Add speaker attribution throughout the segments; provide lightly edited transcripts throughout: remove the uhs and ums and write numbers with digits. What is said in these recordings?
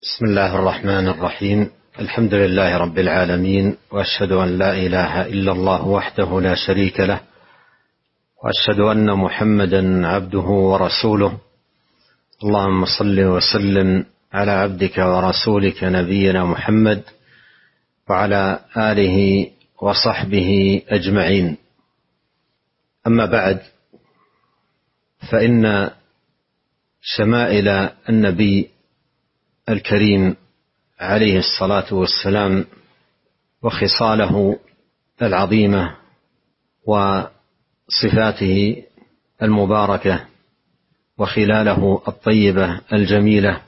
Speaker 1: بسم الله الرحمن الرحيم. الحمد لله رب العالمين، وأشهد أن لا إله إلا الله وحده لا شريك له، وأشهد أن محمدا عبده ورسوله. اللهم صل وسلم على عبدك ورسولك نبينا محمد وعلى آله وصحبه أجمعين. أما بعد، فإن شمائل النبي الكريم عليه الصلاة والسلام وخصاله العظيمة وصفاته المباركة وخلاله الطيبة الجميلة،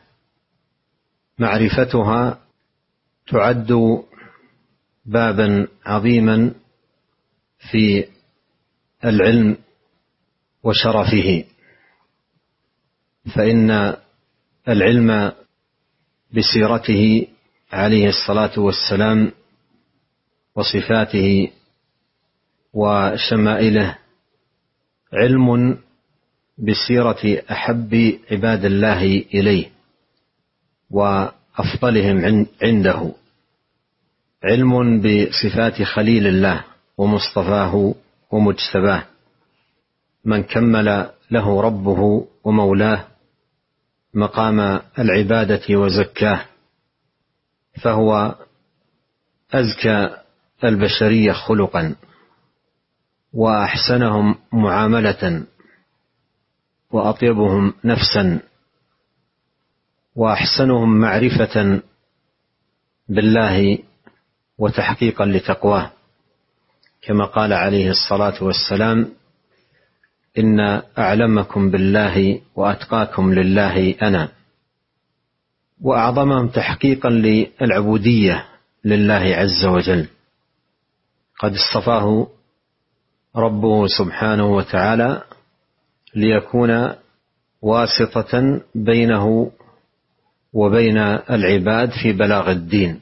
Speaker 1: معرفتها تعد بابا عظيما في العلم وشرفه، فإن العلم بسيرته عليه الصلاة والسلام وصفاته وشمائله علم بسيرة أحب عباد الله إليه وأفضلهم عنده، علم بصفات خليل الله ومصطفاه ومجتباه، من كمل له ربه ومولاه مقام العبادة وزكاه، فهو أزكى البشرية خلقا وأحسنهم معاملة وأطيبهم نفسا وأحسنهم معرفة بالله وتحقيقا لتقواه، كما قال عليه الصلاة والسلام: إن أعلمكم بالله وأتقاكم لله أنا. وأعظمهم تحقيقا للعبودية لله عز وجل، قد اصطفاه ربه سبحانه وتعالى ليكون واسطة بينه وبين العباد في بلاغ الدين،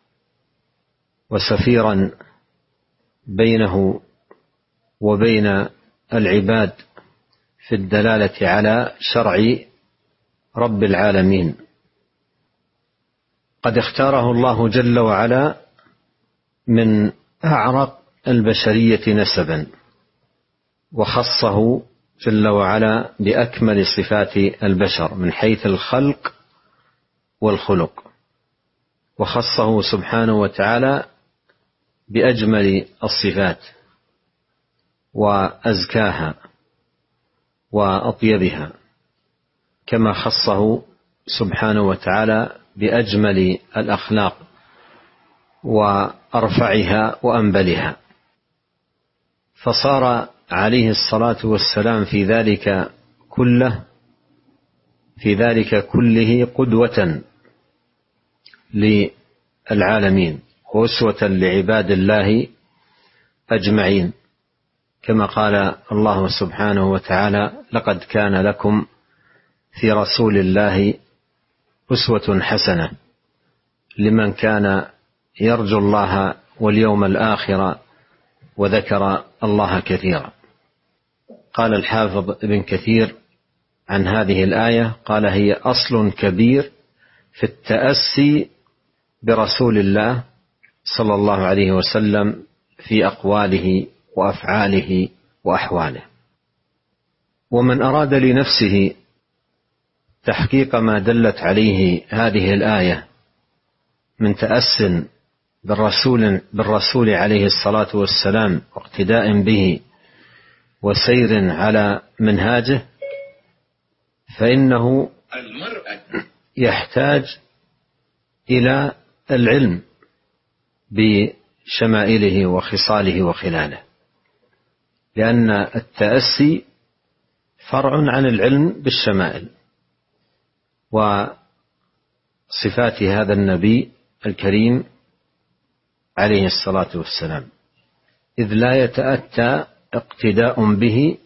Speaker 1: وسفيرا بينه وبين العباد في الدلالة على شرع رب العالمين. قد اختاره الله جل وعلا من أعرق البشرية نسبا، وخصه جل وعلا بأكمل صفات البشر من حيث الخلق والخلق، وخصه سبحانه وتعالى بأجمل الصفات وأزكاها وأطيبها، كما خصه سبحانه وتعالى بأجمل الأخلاق وأرفعها وأنبلها، فصار عليه الصلاة والسلام في ذلك كله قدوة للعالمين وأسوة لعباد الله أجمعين، كما قال الله سبحانه وتعالى: لقد كان لكم في رسول الله أسوة حسنة لمن كان يرجو الله واليوم الآخر وذكر الله كثيرا. قال الحافظ ابن كثير عن هذه الآية، قال: هي أصل كبير في التأسي برسول الله صلى الله عليه وسلم في أقواله وأفعاله وأحواله. ومن أراد لنفسه تحقيق ما دلت عليه هذه الآية من تأس بالرسول عليه الصلاة والسلام واقتداء به وسير على منهاجه، فإنه يحتاج إلى العلم بشمائله وخصاله وخلاله، لأن التأسي فرع عن العلم بالشمائل وصفات هذا النبي الكريم عليه الصلاة والسلام، إذ لا يتأتى اقتداء به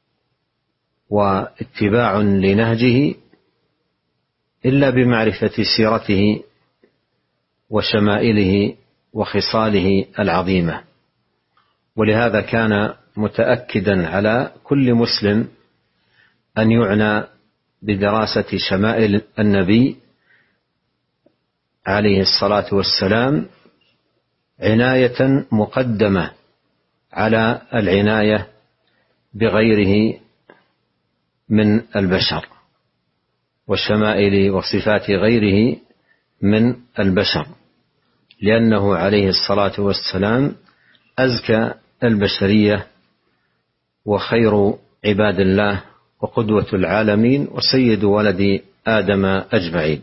Speaker 1: واتباع لنهجه إلا بمعرفة سيرته وشمائله وخصاله العظيمة. ولهذا كان متأكدا على كل مسلم أن يعنى بدراسة شمائل النبي عليه الصلاة والسلام عناية مقدمة على العناية بغيره من البشر وشمائل وصفات غيره من البشر، لأنه عليه الصلاة والسلام أزكى البشرية وخير عباد الله وقدوة العالمين وسيد ولد آدم أجمعين.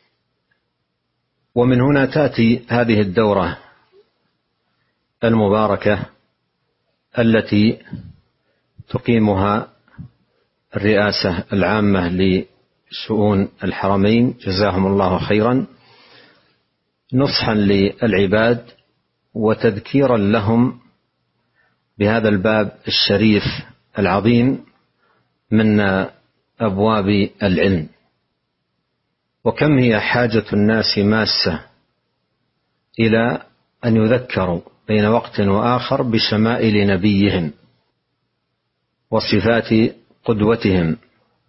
Speaker 1: ومن هنا تأتي هذه الدورة المباركة التي تقيمها الرئاسة العامة لشؤون الحرمين جزاهم الله خيرا، نصحا للعباد وتذكيرا لهم بهذا الباب الشريف العظيم من أبواب العلم. وكم هي حاجة الناس ماسة إلى أن يذكروا بين وقت وآخر بشمائل نبيهم وصفات قدوتهم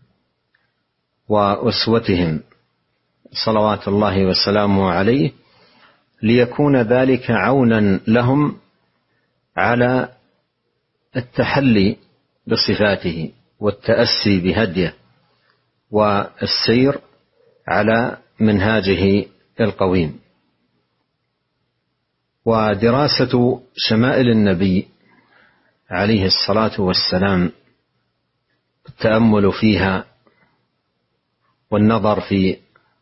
Speaker 1: وأسوتهم صلوات الله وسلامه عليه، ليكون ذلك عونا لهم على التحلي بصفاته والتأسي بهديه والسير على منهاجه القويم. ودراسة شمائل النبي عليه الصلاة والسلام، التأمل فيها والنظر في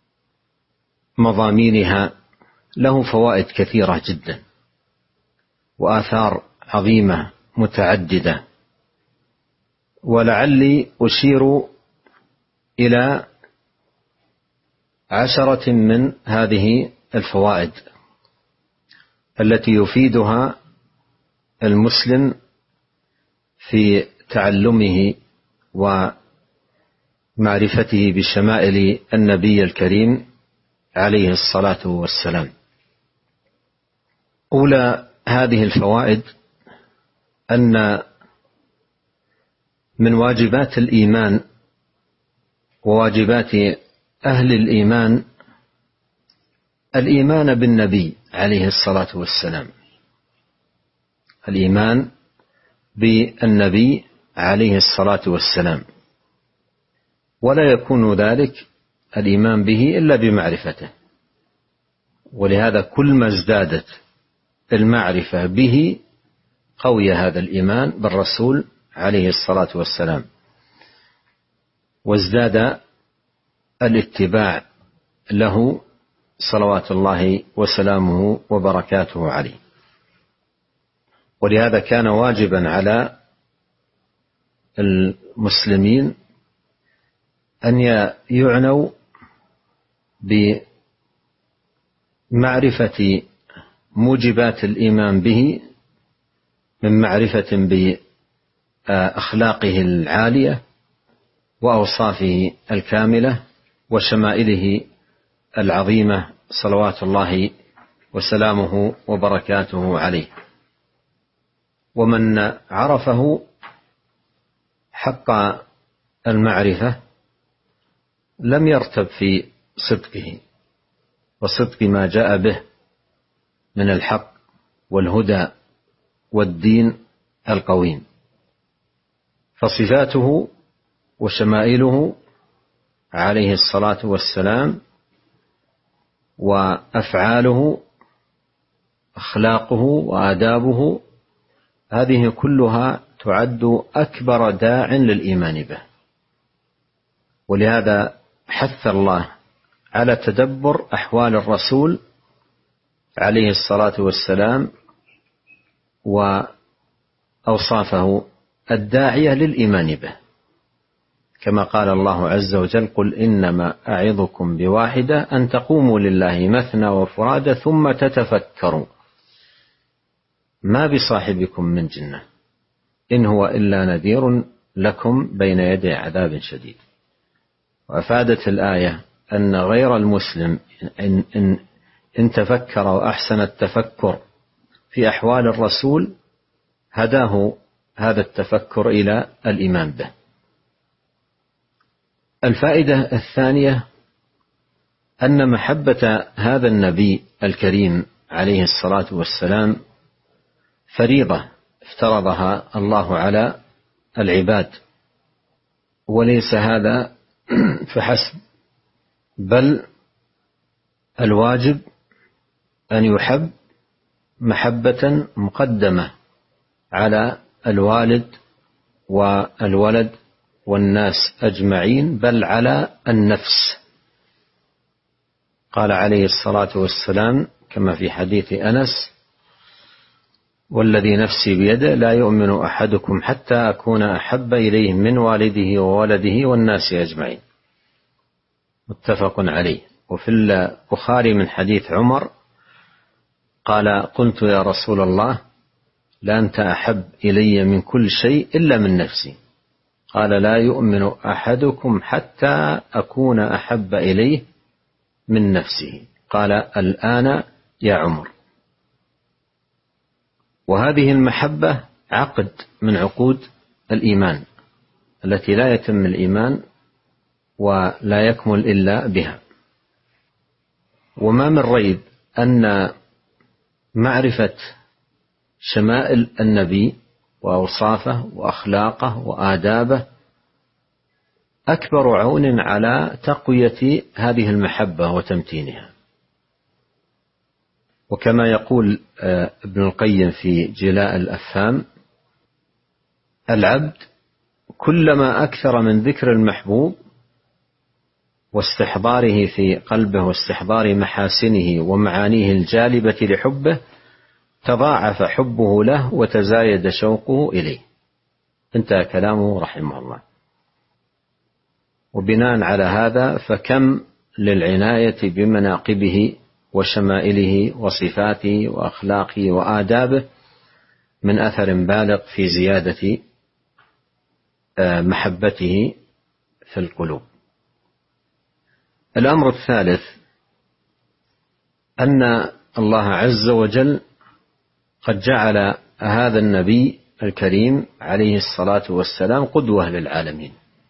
Speaker 1: مضامينها له فوائد كثيرة جدا وآثار عظيمة متعددة، ولعلي أشير إلى 10 من هذه الفوائد التي يفيدها المسلم في تعلمه ومعرفته بشمائل النبي الكريم عليه الصلاة والسلام. أولى هذه الفوائد أن من واجبات الإيمان وواجبات أهل الإيمان الإيمان بالنبي عليه الصلاة والسلام، الإيمان بالنبي عليه الصلاة والسلام، ولا يكون ذلك الإيمان به إلا بمعرفته. ولهذا كل ما ازدادت المعرفة به قوي هذا الإيمان بالرسول عليه الصلاة والسلام، وازداد الاتباع له صلوات الله وسلامه وبركاته عليه. ولهذا كان واجبا على المسلمين أن يعنوا بمعرفة موجبات الإيمان به من معرفة بأخلاقه العالية وأوصافه الكاملة وشمائله العظيمة صلوات الله وسلامه وبركاته عليه. ومن عرفه حق المعرفة لم يرتب في صدقه وصدق ما جاء به من الحق والهدى والدين القويم. فصفاته وشمائله عليه الصلاة والسلام وأفعاله أخلاقه وآدابه هذه كلها تعد أكبر داع للإيمان به. ولهذا حث الله على تدبر أحوال الرسول عليه الصلاة والسلام وأوصافه الداعية للإيمان به، كما قال الله عز وجل: قل إنما أعظكم بواحدة أن تقوموا لله مثنى وفرادى ثم تتفكروا ما بصاحبكم من جنة إن هو إلا نذير لكم بين يدي عذاب شديد. وأفادت الآية أن غير المسلم إن تفكر وأحسن التفكر في أحوال الرسول هداه هذا التفكر إلى الإيمان به. الفائدة الثانية أن محبة هذا النبي الكريم عليه الصلاة والسلام فريضة افترضها الله على العباد، وليس هذا فحسب، بل الواجب أن يحب محبة مقدمة على الوالد والولد والناس أجمعين، بل على النفس. قال عليه الصلاة والسلام كما في حديث أنس: والذي نفسي بيده لا يؤمن أحدكم حتى أكون أحب إليه من والده وولده والناس أجمعين، متفق عليه. وفي البخاري من حديث عمر قال: قلت يا رسول الله لأنت أحب إلي من كل شيء إلا من نفسي. قال: لا يؤمن أحدكم حتى أكون أحب إليه من نفسه. قال: الآن يا عمر. وهذه المحبة عقد من عقود الإيمان التي لا يتم الإيمان ولا يكمل إلا بها. وما من ريب أن معرفة شمائل النبي وأوصافه وأخلاقه وآدابه أكبر عون على تقوية هذه المحبة وتمتينها. وكما يقول ابن القيم في جلاء الأفهام: العبد كلما أكثر من ذكر المحبوب واستحضاره في قلبه واستحضار محاسنه ومعانيه الجالبة لحبه تضاعف حبه له وتزايد شوقه إليه. انتهى كلامه رحمه الله. وبناء على هذا فكم للعناية بمناقبه وشمائله وصفاته وأخلاقه وآدابه من أثر بالغ في زيادة محبته في القلوب. الأمر الثالث أن الله عز وجل قد جعل هذا النبي الكريم عليه الصلاة والسلام قدوة للعالمين،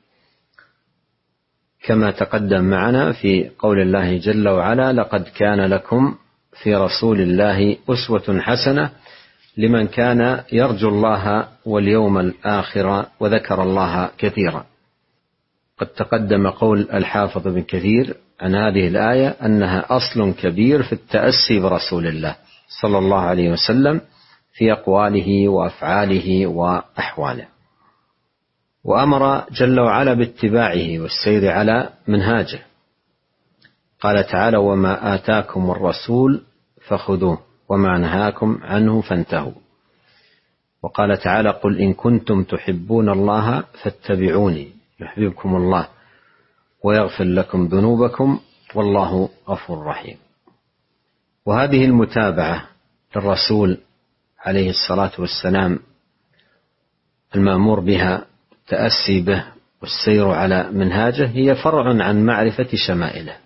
Speaker 1: كما تقدم معنا في قول الله جل وعلا: لقد كان لكم في رسول الله أسوة حسنة لمن كان يرجو الله واليوم الآخر وذكر الله كثيرا. قد تقدم قول الحافظ بن كثير عن هذه الآية أنها أصل كبير في التأسي برسول الله صلى الله عليه وسلم في أقواله وأفعاله وأحواله. وأمر جل وعلا باتباعه والسير على منهاجه. قال تعالى: وما آتاكم الرسول فخذوه وما نهاكم عنه فانتهوا. وقال تعالى: قل إن كنتم تحبون الله فاتبعوني يحببكم الله ويغفر لكم ذنوبكم والله غفور رحيم. وهذه المتابعة للرسول عليه الصلاة والسلام المأمور بها التأسي به والسير على منهاجه هي فرع عن معرفة شمائله.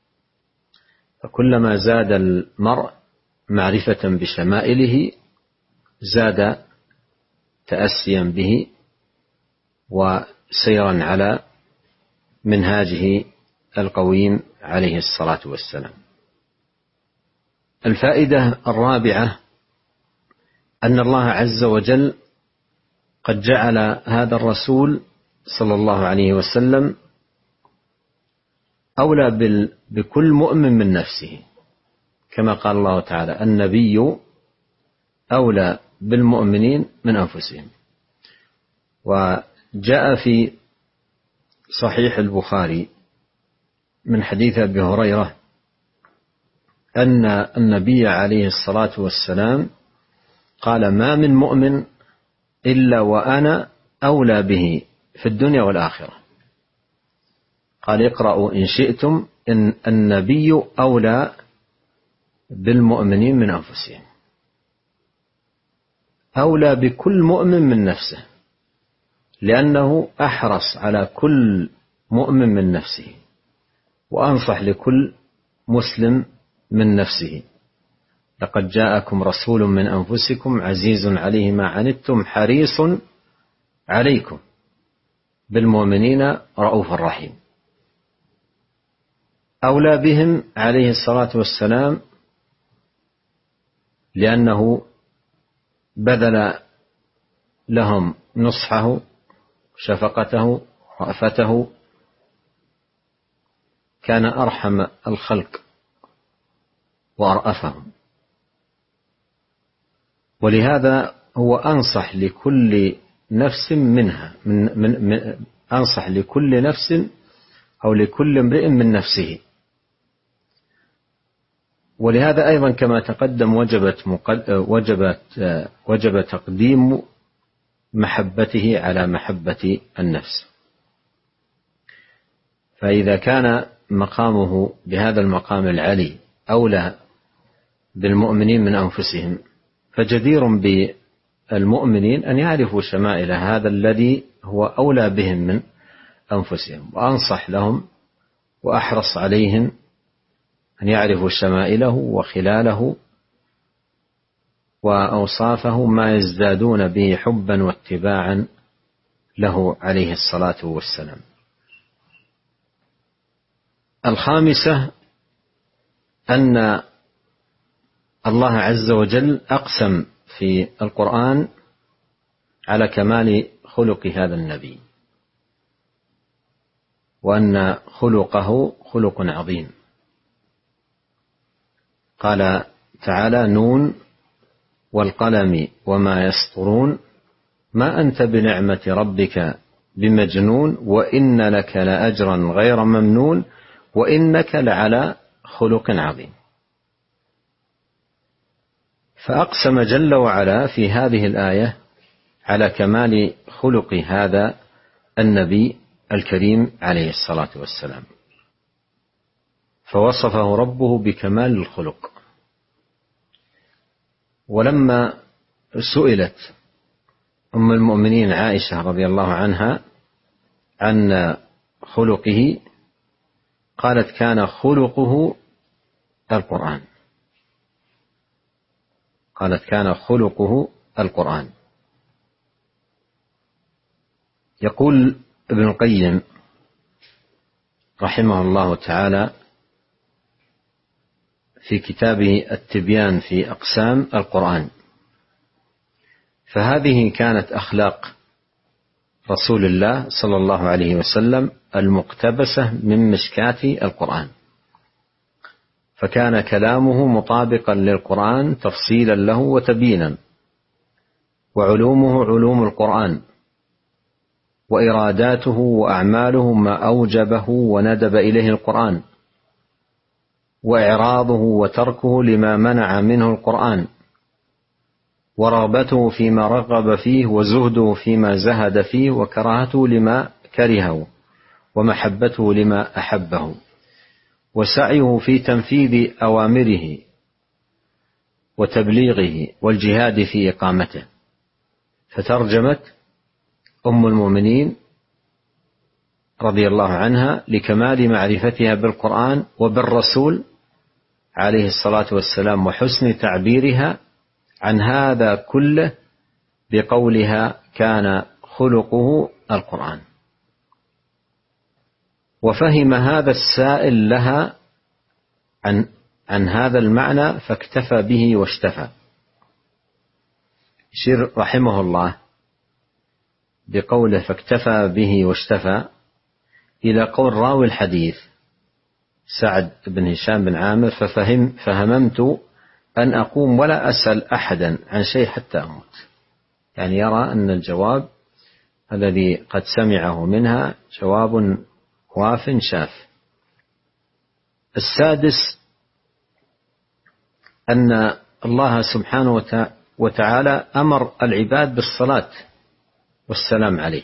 Speaker 1: فكلما زاد المرء معرفة بشمائله زاد تأسيا به وسيرا على منهاجه القويم عليه الصلاة والسلام. الفائدة الرابعة أن الله عز وجل قد جعل هذا الرسول صلى الله عليه وسلم أولى بكل مؤمن من نفسه، كما قال الله تعالى: النبي أولى بالمؤمنين من أنفسهم. وجاء في صحيح البخاري من حديث أبي هريرة أن النبي عليه الصلاة والسلام قال: ما من مؤمن إلا وأنا أولى به في الدنيا والآخرة. قال: اقرأوا إن شئتم إن النبي أولى بالمؤمنين من أنفسهم. أولى بكل مؤمن من نفسه، لأنه أحرص على كل مؤمن من نفسه وأنصح لكل مسلم من نفسه. لقد جاءكم رسول من أنفسكم عزيز عليه ما عنتم حريص عليكم بالمؤمنين رؤوف رحيم. أولى بهم عليه الصلاة والسلام لأنه بذل لهم نصحه شفقته رأفته، كان أرحم الخلق وأرأفهم، ولهذا هو أنصح لكل نفس منها أنصح لكل نفس أو لكل امرئ من نفسه. ولهذا أيضا كما تقدم وجب تقديم محبته على محبة النفس. فإذا كان مقامه بهذا المقام العلي أولى بالمؤمنين من أنفسهم، فجدير بالمؤمنين أن يعرفوا شمائل هذا الذي هو أولى بهم من أنفسهم، وأنصح لهم وأحرص عليهم أن يعرفوا شمائله وخلاله وأوصافه، ما يزدادون به حبا واتباعا له عليه الصلاة والسلام. الخامسة أن الله عز وجل أقسم في القرآن على كمال خلق هذا النبي، وأن خلقه خلق عظيم. قال تعالى: نون والقلم وما يسطرون ما أنت بنعمة ربك بمجنون وإن لك لأجرا غير ممنون وإنك لعلى خلق عظيم. فأقسم جل وعلا في هذه الآية على كمال خلق هذا النبي الكريم عليه الصلاة والسلام، فوصفه ربه بكمال الخلق. ولما سئلت أم المؤمنين عائشة رضي الله عنها عن خلقه قالت: كان خلقه القرآن. قالت: كان خلقه القرآن. يقول ابن القيم رحمه الله تعالى في كتابه التبيان في أقسام القرآن: فهذه كانت أخلاق رسول الله صلى الله عليه وسلم المقتبسة من مشكاة القرآن، فكان كلامه مطابقا للقرآن تفصيلا له وتبيينا، وعلومه علوم القرآن، وإراداته وأعماله ما أوجبه وندب إليه القرآن، وإعراضه وتركه لما منع منه القرآن، ورغبته فيما رغب فيه، وزهده فيما زهد فيه، وكراهته لما كرهه، ومحبته لما أحبه، وسعيه في تنفيذ أوامره وتبليغه والجهاد في إقامته. فترجمت أم المؤمنين رضي الله عنها لكمال معرفتها بالقرآن وبالرسول عليه الصلاة والسلام وحسن تعبيرها عن هذا كله بقولها: كان خلقه القرآن. وفهم هذا السائل لها عن هذا المعنى فاكتفى به واشتفى. يشير رحمه الله بقوله فاكتفى به واشتفى إلى قول راوي الحديث سعد بن هشام بن عامر: فهممت أن أقوم ولا أسأل أحدا عن شيء حتى أموت. يعني يرى أن الجواب الذي قد سمعه منها جواب واف شاف. السادس أن الله سبحانه وتعالى أمر العباد بالصلاة والسلام عليه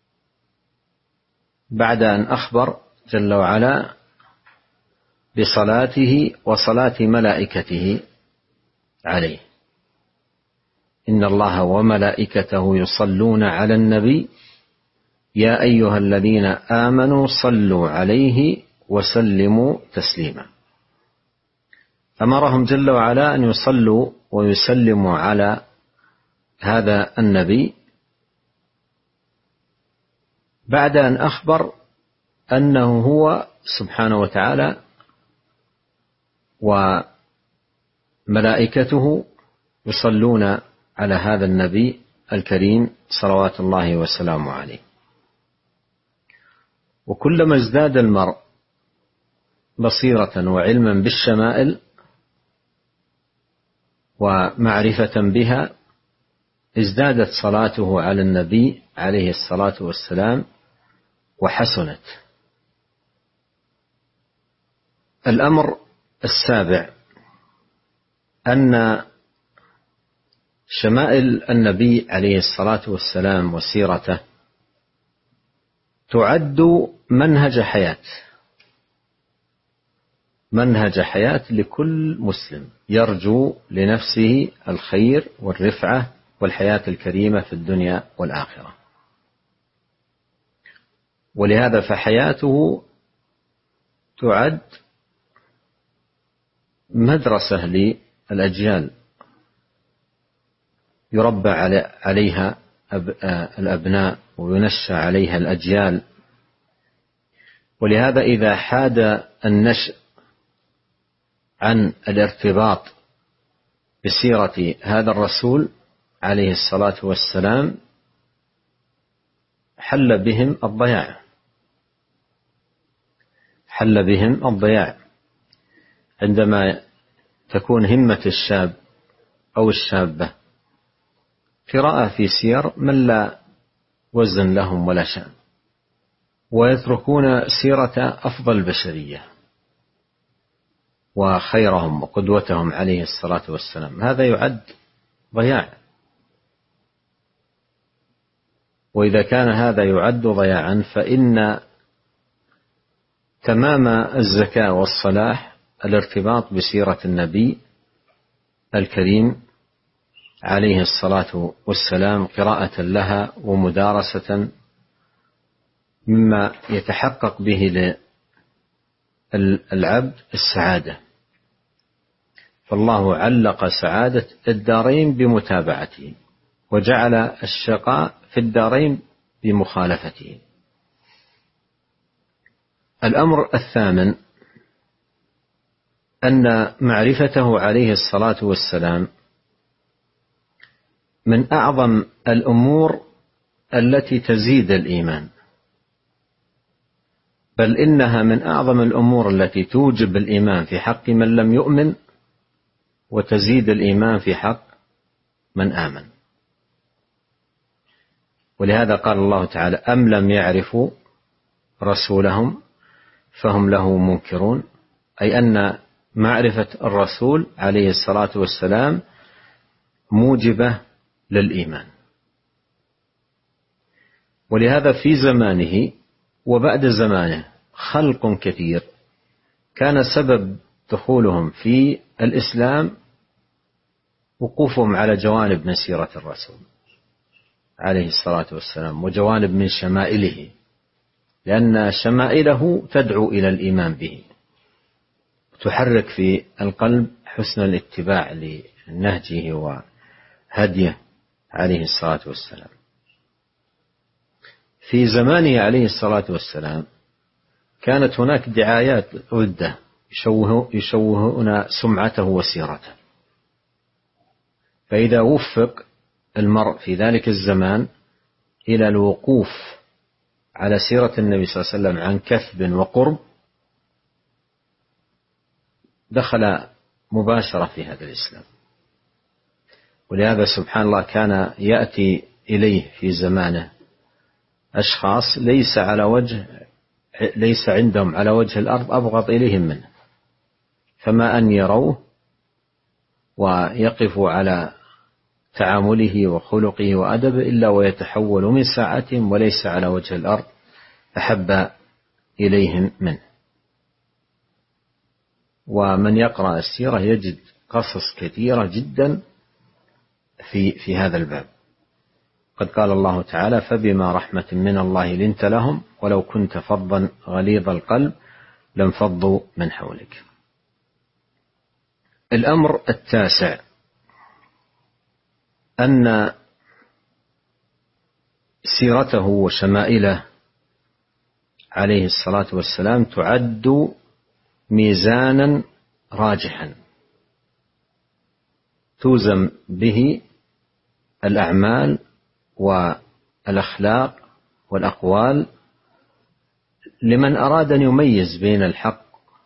Speaker 1: بعد أن أخبر جل وعلا بصلاته وصلاة ملائكته عليه: إن الله وملائكته يصلون على النبي يا أيها الذين آمنوا صلوا عليه وسلموا تسليما. أمرهم جل وعلا أن يصلوا ويسلموا على هذا النبي بعد أن أخبر أنه هو سبحانه وتعالى وملائكته يصلون على هذا النبي الكريم صلوات الله وسلامه عليه. وكلما ازداد المرء بصيرة وعلما بالشمائل ومعرفة بها ازدادت صلاته على النبي عليه الصلاة والسلام وحسنت. الأمر السابع أن شمائل النبي عليه الصلاة والسلام وسيرته تعد منهج حياة لكل مسلم يرجو لنفسه الخير والرفعة والحياة الكريمة في الدنيا والآخرة. ولهذا فحياته تعد مدرسة للأجيال يربى عليها الأبناء وينشأ عليها الأجيال. ولهذا إذا حاد النشء عن الارتباط بسيرة هذا الرسول عليه الصلاة والسلام حل بهم الضياع عندما تكون همة الشاب أو الشابة قراءة في سير من لا وزن لهم ولا شأن، ويتركون سيرة أفضل البشرية وخيرهم وقدوتهم عليه الصلاة والسلام. هذا يعد ضياع. وإذا كان هذا يعد ضياعا فإن تمام الزكاة والصلاح الارتباط بسيرة النبي الكريم عليه الصلاة والسلام قراءة لها ومدارسة، مما يتحقق به للعبد السعادة. فالله علق سعادة الدارين بمتابعته، وجعل الشقاء في الدارين بمخالفته. الأمر الثامن أن معرفته عليه الصلاة والسلام من أعظم الأمور التي تزيد الإيمان، بل إنها من أعظم الأمور التي توجب الإيمان في حق من لم يؤمن وتزيد الإيمان في حق من آمن. ولهذا قال الله تعالى: أم لم يعرفوا رسولهم فهم له منكرون، أي أن معرفة الرسول عليه الصلاة والسلام موجبة للإيمان. ولهذا في زمانه وبعد زمانه خلق كثير كان سبب دخولهم في الإسلام وقوفهم على جوانب من سيرة الرسول عليه الصلاة والسلام وجوانب من شمائله، لأن شمائله تدعو إلى الإيمان به، تحرك في القلب حسن الاتباع لنهجه وهديه عليه الصلاة والسلام. في زمانه عليه الصلاة والسلام كانت هناك دعايات عدة يشوهون سمعته وسيرته، فإذا وفق المرء في ذلك الزمان إلى الوقوف على سيرة النبي صلى الله عليه وسلم عن كثب وقرب دخل مباشرة في هذا الإسلام. ولهذا سبحان الله كان يأتي إليه في زمانه أشخاص ليس عندهم على وجه الأرض أبغض إليهم منه، فما أن يروه ويقفوا على تعامله وخلقه وأدبه إلا ويتحول من ساعتهم وليس على وجه الأرض أحب إليهم منه. ومن يقرأ السيرة يجد قصص كثيرة جدا في هذا الباب. قد قال الله تعالى: فبما رحمة من الله لنت لهم ولو كنت فظا غليظ القلب لانفضوا من حولك. الأمر التاسع أن سيرته وشمائله عليه الصلاة والسلام تعد ميزانا راجحا توزن به الأعمال والأخلاق والأقوال لمن أراد أن يميز بين الحق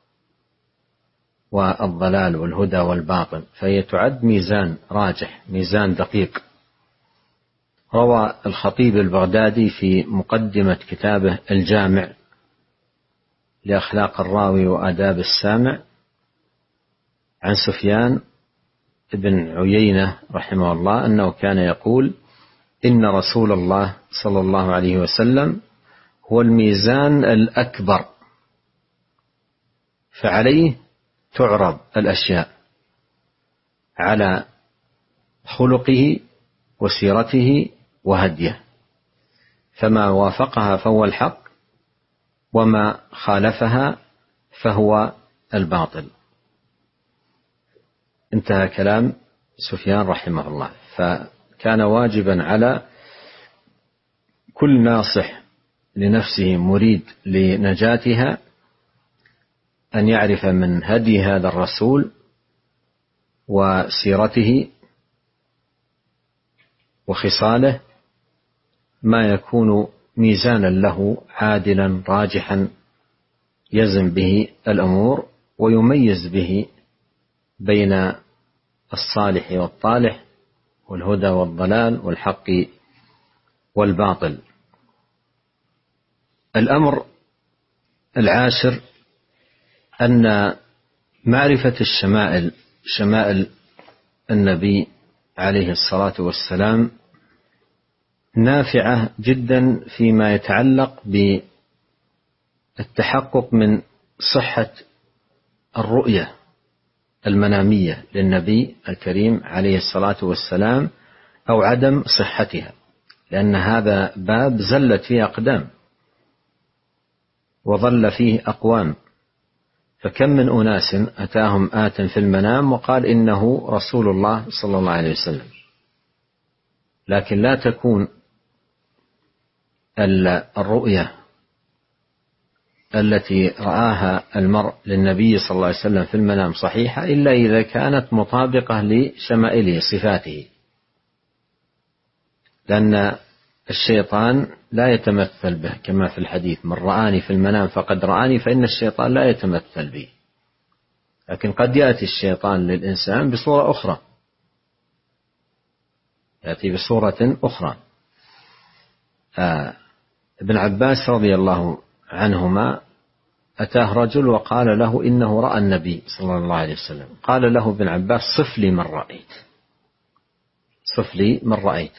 Speaker 1: والضلال والهدى والباطل، فهي تعد ميزان راجح، ميزان دقيق. روى الخطيب البغدادي في مقدمة كتابه الجامع لأخلاق الراوي وآداب السامع عن سفيان بن عيينة رحمه الله أنه كان يقول: إن رسول الله صلى الله عليه وسلم هو الميزان الأكبر، فعليه تعرض الأشياء على خلقه وسيرته وهديه، فما وافقها فهو الحق، وما خالفها فهو الباطل. انتهى كلام سفيان رحمه الله. فكان واجبا على كل ناصح لنفسه مريد لنجاتها أن يعرف من هدي هذا الرسول وسيرته وخصاله ما يكون ميزانا له عادلا راجحا يزن به الأمور ويميز به بين الصالح والطالح والهدى والضلال والحق والباطل. الأمر العاشر أن معرفة شمائل النبي عليه الصلاة والسلام نافعة جدا فيما يتعلق بالتحقق من صحة الرؤية المنامية للنبي الكريم عليه الصلاة والسلام أو عدم صحتها، لأن هذا باب زلت فيه أقدام وظل فيه أقوام. فكم من أناس أتاهم آت في المنام وقال إنه رسول الله صلى الله عليه وسلم، لكن لا تكون الرؤية التي رآها المرء للنبي صلى الله عليه وسلم في المنام صحيحة إلا إذا كانت مطابقة لشمائله صفاته، لأن الشيطان لا يتمثل به كما في الحديث: من رآني في المنام فقد رآني، فإن الشيطان لا يتمثل به. لكن قد يأتي الشيطان للإنسان بصورة أخرى، يأتي بصورة أخرى. ابن عباس رضي الله عنهما أتاه رجل وقال له إنه رأى النبي صلى الله عليه وسلم. قال له ابن عباس: صف لي من رأيت، صف لي من رأيت.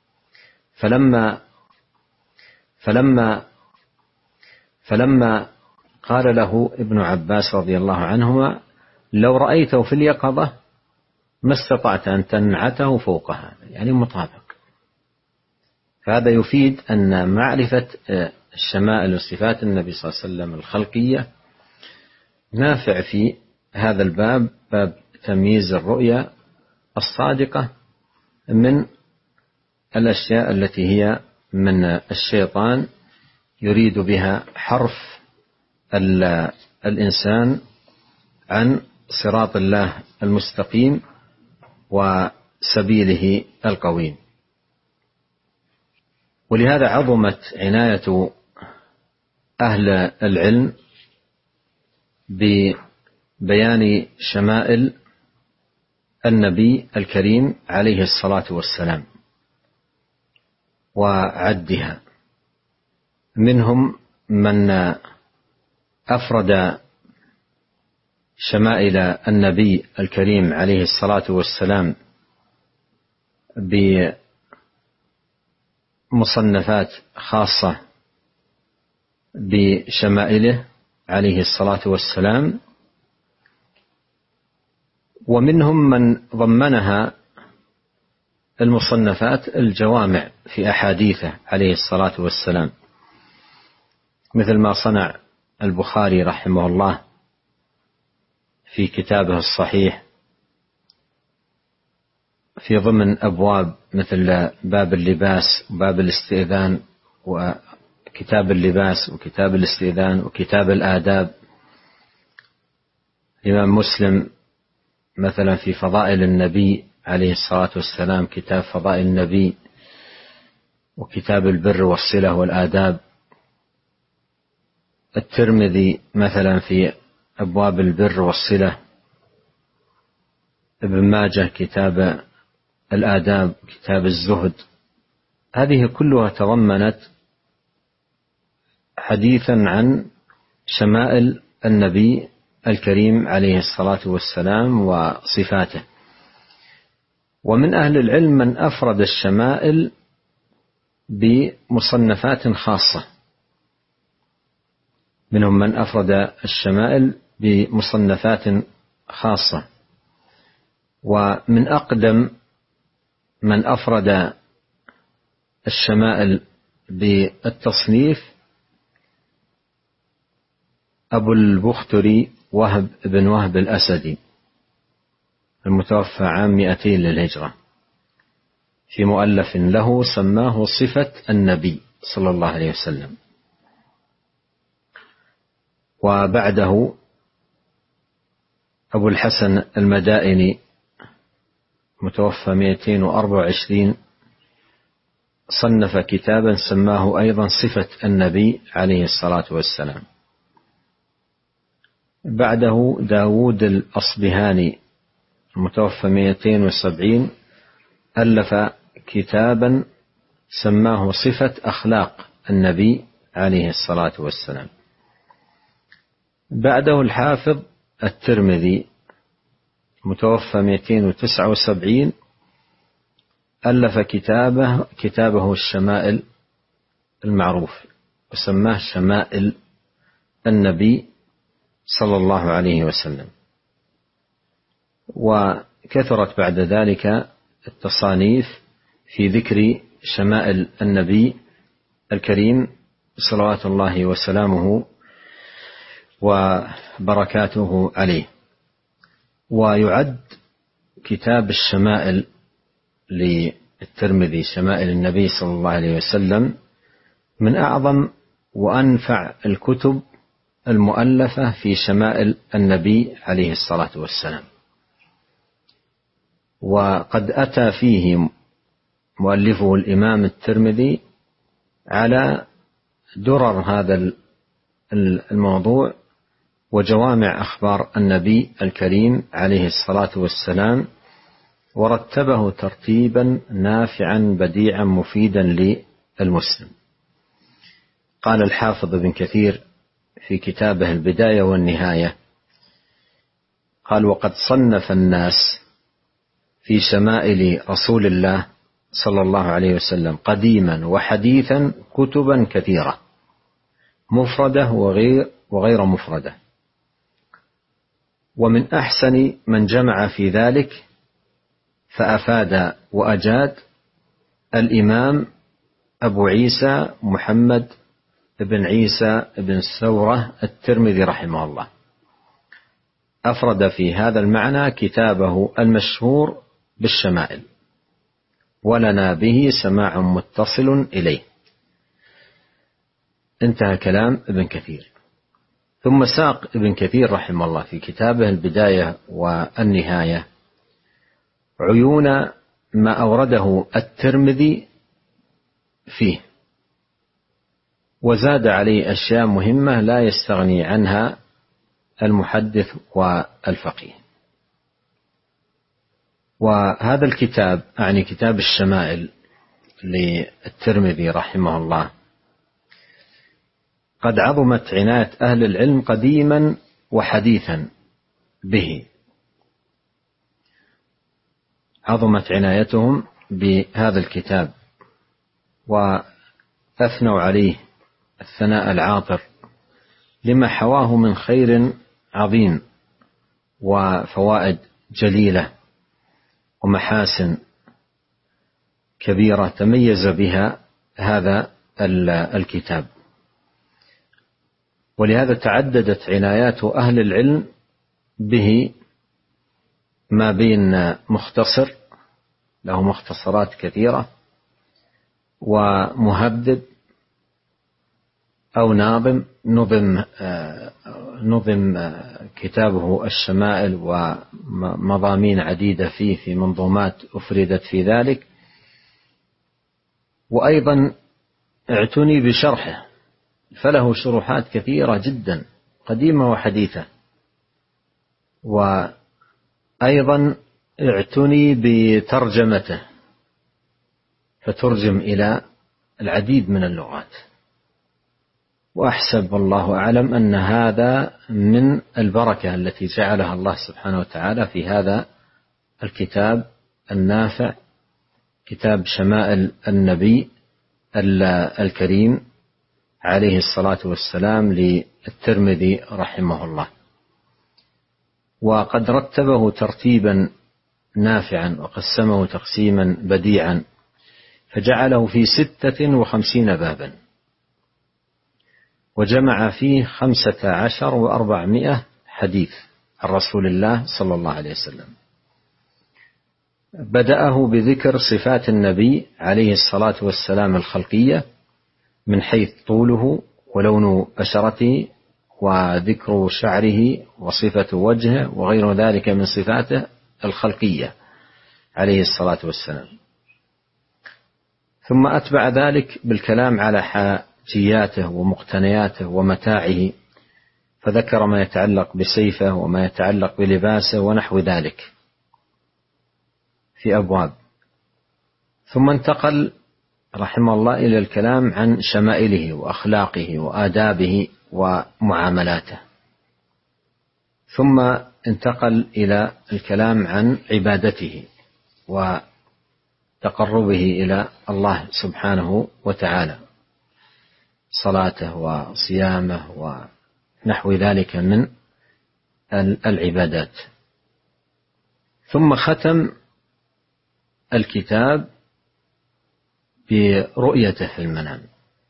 Speaker 1: فلما قال له ابن عباس رضي الله عنهما: لو رأيته في اليقظة ما استطعت أن تنعته فوق هذا، يعني مطابق. فهذا يفيد أن معرفة الشمائل وصفات النبي صلى الله عليه وسلم الخلقية نافع في هذا الباب، باب تمييز الرؤيا الصادقة من الأشياء التي هي من الشيطان يريد بها حرف الإنسان عن صراط الله المستقيم وسبيله القويم. ولهذا عظمت عناية أهل العلم ببيان شمائل النبي الكريم عليه الصلاة والسلام وعدها. منهم من أفرد شمائل النبي الكريم عليه الصلاة والسلام بمصنفات خاصة بشمائله عليه الصلاة والسلام، ومنهم من ضمنها المصنفات الجوامع في أحاديثه عليه الصلاة والسلام، مثل ما صنع البخاري رحمه الله في كتابه الصحيح في ضمن أبواب مثل باب اللباس وباب الاستئذان وكتاب اللباس وكتاب الاستئذان وكتاب الآداب. الإمام مسلم مثلا في فضائل النبي عليه الصلاة والسلام كتاب فضائل النبي، وكتاب البر والصلة والآداب. الترمذي مثلا في أبواب البر والصلة. ابن ماجه كتاب الآداب، كتاب الزهد. هذه كلها تضمنت حديثا عن شمائل النبي الكريم عليه الصلاة والسلام وصفاته. ومن أهل العلم من أفرد الشمائل بمصنفات خاصة، منهم من أفرد الشمائل بمصنفات خاصة. ومن أقدم من أفرد الشمائل بالتصنيف أبو البختري وهب بن وهب الأسدي المتوفى عام 200 للهجرة، في مؤلف له سماه صفة النبي صلى الله عليه وسلم. وبعده أبو الحسن المدائني متوفى 224 صنف كتابا سماه أيضا صفة النبي عليه الصلاة والسلام. بعده داود الأصبهاني المتوفى 270 ألف كتابا سماه صفة أخلاق النبي عليه الصلاة والسلام. بعده الحافظ الترمذي متوفى 279 ألف كتابه الشمائل المعروف، وسماه شمائل النبي صلى الله عليه وسلم. وكثرت بعد ذلك التصانيف في ذكر شمائل النبي الكريم صلوات الله وسلامه وبركاته عليه. ويعد كتاب الشمائل للترمذي شمائل النبي صلى الله عليه وسلم من أعظم وأنفع الكتب المؤلفة في شمائل النبي عليه الصلاة والسلام. وقد أتى فيه مؤلفه الإمام الترمذي على درر هذا الموضوع وجوامع أخبار النبي الكريم عليه الصلاة والسلام، ورتبه ترتيبا نافعا بديعا مفيدا للمسلم. قال الحافظ ابن كثير في كتابه البداية والنهاية، قال: وقد صنف الناس في شمائل رسول الله صلى الله عليه وسلم قديما وحديثا كتبا كثيرة مفردة وغير مفردة. ومن أحسن من جمع في ذلك فأفاد وأجاد الإمام أبو عيسى محمد بن عيسى بن سورة الترمذي رحمه الله. أفرد في هذا المعنى كتابه المشهور بالشمائل، ولنا به سماع متصل إليه. انتهى كلام ابن كثير. ثم ساق ابن كثير رحمه الله في كتابه البداية والنهاية عيون ما أورده الترمذي فيه، وزاد عليه أشياء مهمة لا يستغني عنها المحدث والفقيه. وهذا الكتاب أعني كتاب الشمائل للترمذي رحمه الله قد عظمت عناية أهل العلم قديما وحديثا به، عظمت عنايتهم بهذا الكتاب وأثنوا عليه الثناء العاطر لما حواه من خير عظيم وفوائد جليلة ومحاسن كبيرة تميز بها هذا الكتاب. ولهذا تعددت عنايات أهل العلم به، ما بين مختصر له مختصرات كثيرة، ومهذب، أو نظم كتابه الشمائل ومضامين عديدة فيه في منظومات أفردت في ذلك. وأيضا اعتني بشرحه، فله شروحات كثيرة جدا قديمة وحديثة. وأيضا اعتني بترجمته، فترجم إلى العديد من اللغات. وأحسب والله أعلم أن هذا من البركة التي جعلها الله سبحانه وتعالى في هذا الكتاب النافع، كتاب شمائل النبي الكريم عليه الصلاة والسلام للترمذي رحمه الله. وقد رتبه ترتيبا نافعا وقسمه تقسيما بديعا، فجعله في 56 بابا، وجمع فيه 15 و400 حديث عن رسول الله صلى الله عليه وسلم. بدأه بذكر صفات النبي عليه الصلاة والسلام الخلقية من حيث طوله ولون بشرته وذكر شعره وصفة وجهه وغير ذلك من صفاته الخلقية عليه الصلاة والسلام. ثم أتبع ذلك بالكلام على حاجياته ومقتنياته ومتاعه، فذكر ما يتعلق بسيفه وما يتعلق بلباسه ونحو ذلك في أبواب. ثم انتقل رحمه الله إلى الكلام عن شمائله وأخلاقه وآدابه ومعاملاته. ثم انتقل إلى الكلام عن عبادته وتقربه إلى الله سبحانه وتعالى، صلاته وصيامه ونحو ذلك من العبادات. ثم ختم الكتاب برؤيته في المنام،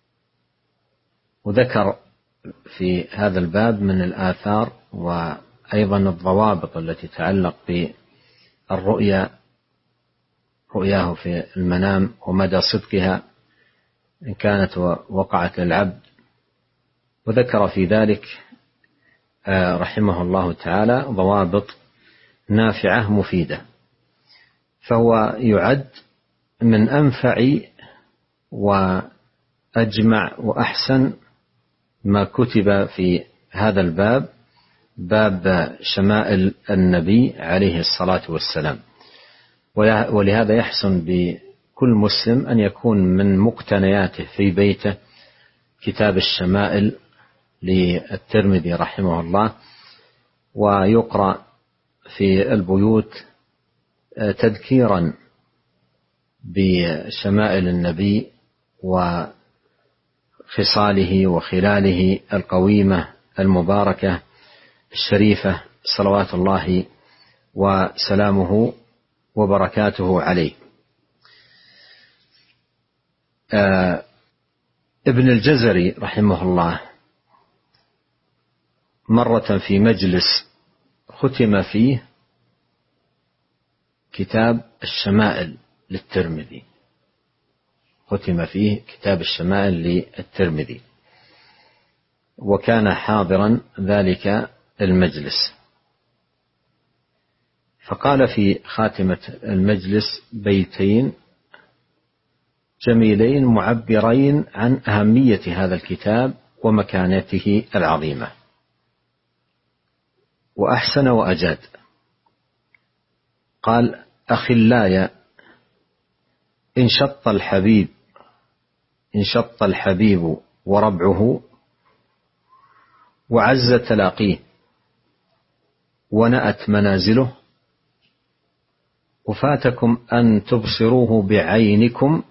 Speaker 1: وذكر في هذا الباب من الآثار وأيضا الضوابط التي تتعلق بالرؤيا، رؤياه في المنام ومدى صدقها إن كانت وقعت للعبد. وذكر في ذلك رحمه الله تعالى ضوابط نافعة مفيدة. فهو يعد من أنفع وأجمع وأحسن ما كتب في هذا الباب، باب شمائل النبي عليه الصلاة والسلام. ولهذا يحسن بكل مسلم أن يكون من مقتنياته في بيته كتاب الشمائل للترمذي رحمه الله، ويقرأ في البيوت تذكيرا بشمائل النبي وخصاله وخلاله القويمة المباركة الشريفة صلوات الله وسلامه وبركاته عليه. ابن الجزري رحمه الله مرة في مجلس ختم فيه كتاب الشمائل للترمذي، ختم فيه كتاب الشمائل للترمذي، وكان حاضرا ذلك المجلس. فقال في خاتمة المجلس بيتين جميلين معبرين عن أهمية هذا الكتاب ومكانته العظيمة، وأحسن وأجاد. قال: أخلاي إن شط الحبيب وربعه وعز تلاقيه ونأت منازله، وفاتكم أن تبصروه بعينكم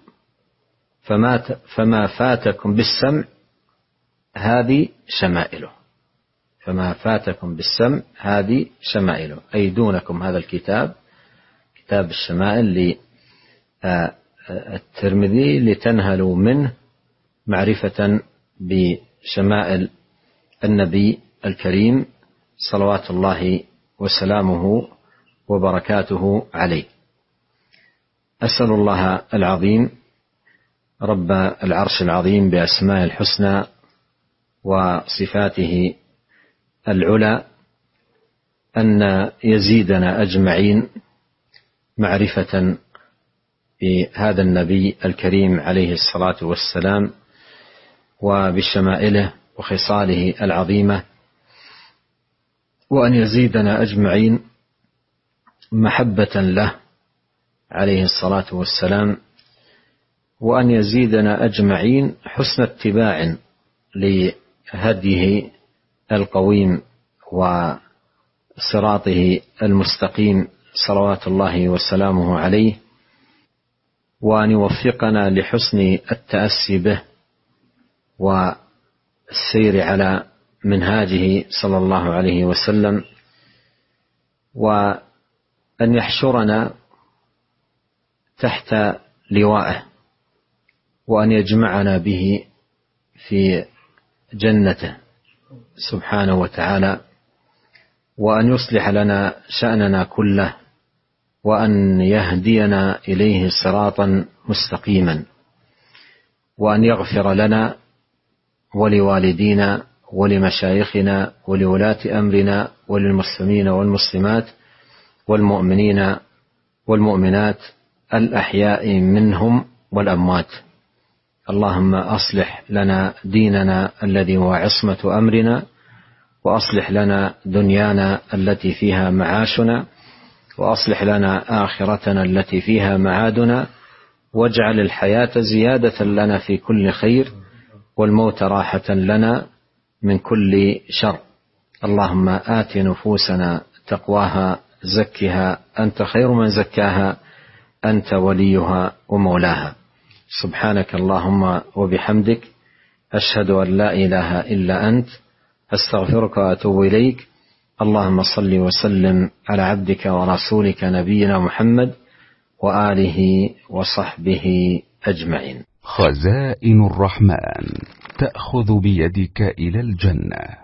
Speaker 1: فما فاتكم بالسمع هذه شمائله. فما فاتكم بالسمع هذه شمائله، أي دونكم هذا الكتاب، كتاب الشمائل للترمذي، لتنهلوا منه معرفة بشمائل النبي الكريم صلوات الله وسلامه وبركاته عليه. أسأل الله العظيم رب العرش العظيم بأسماء الحسنى وصفاته العلى أن يزيدنا أجمعين معرفة بهذا النبي الكريم عليه الصلاة والسلام وبشمائله وخصاله العظيمة، وأن يزيدنا أجمعين محبة له عليه الصلاة والسلام، وأن يزيدنا أجمعين حسن اتباع لهديه القويم وصراطه المستقيم صلوات الله وسلامه عليه، وأن يوفقنا لحسن التأسي به والسير على منهاجه صلى الله عليه وسلم، وأن يحشرنا تحت لوائه، وأن يجمعنا به في جنته سبحانه وتعالى، وأن يصلح لنا شأننا كله، وأن يهدينا إليه صراطا مستقيما، وأن يغفر لنا ولوالدينا ولمشايخنا ولولاة أمرنا وللمسلمين والمسلمات والمؤمنين والمؤمنات الأحياء منهم والأموات. اللهم أصلح لنا ديننا الذي هو عصمة أمرنا، وأصلح لنا دنيانا التي فيها معاشنا، وأصلح لنا آخرتنا التي فيها معادنا، واجعل الحياة زيادة لنا في كل خير، والموت راحة لنا من كل شر. اللهم آت نفوسنا تقواها زكها أنت خير من زكاها أنت وليها ومولاها. سبحانك اللهم وبحمدك، أشهد أن لا إله إلا أنت، أستغفرك وأتوب إليك. اللهم صل وسلم على عبدك ورسولك نبينا محمد وآله وصحبه أجمعين.
Speaker 2: خزائن الرحمن تأخذ بيدك إلى الجنة.